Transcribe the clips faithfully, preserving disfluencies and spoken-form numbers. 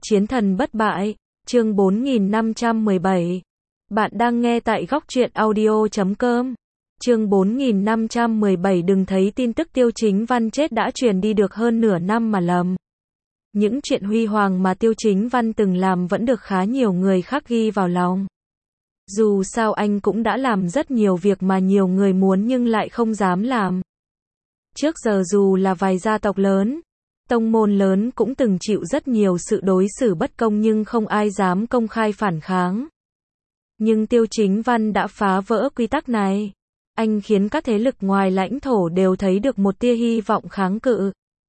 Chiến thần bất bại, chương bốn nghìn năm trăm mười bảy. Bạn đang nghe tại góc truyện audio chấm com. Chương bốn nghìn năm trăm mười bảy. Đừng thấy tin tức Tiêu Chính Văn chết đã truyền đi được hơn nửa năm mà lầm. Những chuyện huy hoàng mà Tiêu Chính Văn từng làm vẫn được khá nhiều người khắc ghi vào lòng. Dù sao anh cũng đã làm rất nhiều việc mà nhiều người muốn nhưng lại không dám làm. Trước giờ dù là vài gia tộc lớn, tông môn lớn cũng từng chịu rất nhiều sự đối xử bất công nhưng không ai dám công khai phản kháng. Nhưng Tiêu Chính Văn đã phá vỡ quy tắc này. Anh khiến các thế lực ngoài lãnh thổ đều thấy được một tia hy vọng kháng cự.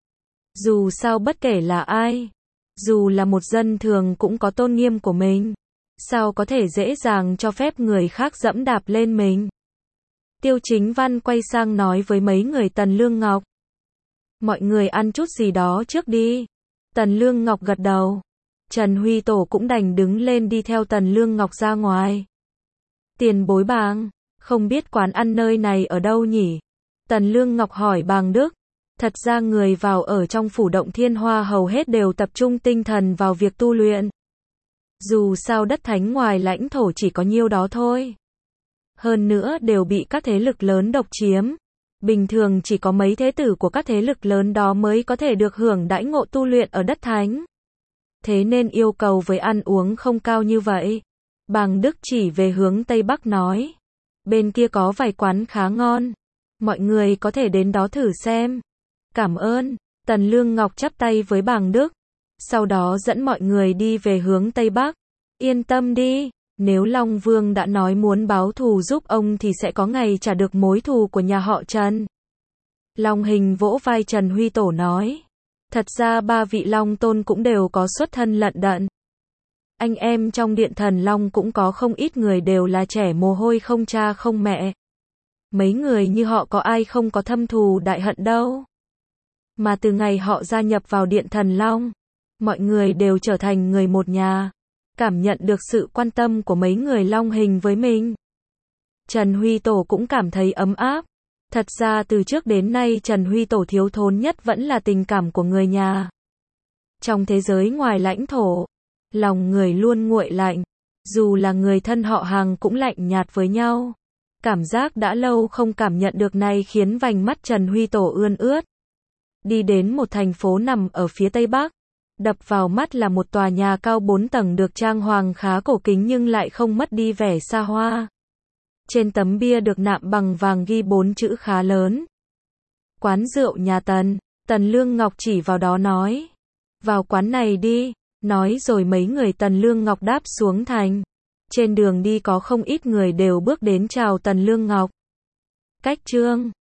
Dù sao bất kể là ai, dù là một dân thường cũng có tôn nghiêm của mình. Sao có thể dễ dàng cho phép người khác dẫm đạp lên mình? Tiêu Chính Văn quay sang nói với mấy người Tần Lương Ngọc. Mọi người ăn chút gì đó trước đi. Tần Lương Ngọc gật đầu. Trần Huy Tổ cũng đành đứng lên đi theo Tần Lương Ngọc ra ngoài. Tiền bối bàng, không biết quán ăn nơi này ở đâu nhỉ? Tần Lương Ngọc hỏi bàng Đức. Thật ra người vào ở trong phủ Động Thiên Hoa hầu hết đều tập trung tinh thần vào việc tu luyện. Dù sao đất thánh ngoài lãnh thổ chỉ có nhiêu đó thôi. Hơn nữa đều bị các thế lực lớn độc chiếm. Bình thường chỉ có mấy thế tử của các thế lực lớn đó mới có thể được hưởng đãi ngộ tu luyện ở đất thánh. Thế nên yêu cầu với ăn uống không cao như vậy. Bàng Đức chỉ về hướng Tây Bắc nói. Bên kia có vài quán khá ngon. Mọi người có thể đến đó thử xem. Cảm ơn. Tần Lương Ngọc chắp tay với bàng Đức. Sau đó dẫn mọi người đi về hướng Tây Bắc. Yên tâm đi. Nếu Long Vương đã nói muốn báo thù giúp ông thì sẽ có ngày trả được mối thù của nhà họ Trần. Long Hình vỗ vai Trần Huy Tổ nói. Thật ra ba vị Long Tôn cũng đều có xuất thân lận đận. Anh em trong Điện Thần Long cũng có không ít người đều là trẻ mồ hôi không cha không mẹ. Mấy người như họ có ai không có thâm thù đại hận đâu. Mà từ ngày họ gia nhập vào Điện Thần Long, mọi người đều trở thành người một nhà. Cảm nhận được sự quan tâm của mấy người Long Hình với mình. Trần Huy Tổ cũng cảm thấy ấm áp. Thật ra từ trước đến nay Trần Huy Tổ thiếu thốn nhất vẫn là tình cảm của người nhà. Trong thế giới ngoài lãnh thổ, lòng người luôn nguội lạnh. Dù là người thân họ hàng cũng lạnh nhạt với nhau. Cảm giác đã lâu không cảm nhận được này khiến vành mắt Trần Huy Tổ ươn ướt. Đi đến một thành phố nằm ở phía Tây Bắc. Đập vào mắt là một tòa nhà cao bốn tầng được trang hoàng khá cổ kính nhưng lại không mất đi vẻ xa hoa. Trên tấm bia được nạm bằng vàng ghi bốn chữ khá lớn. Quán rượu nhà Tần. Tần Lương Ngọc chỉ vào đó nói. Vào quán này đi. Nói rồi mấy người Tần Lương Ngọc đáp xuống thành. Trên đường đi có không ít người đều bước đến chào Tần Lương Ngọc. Cách chương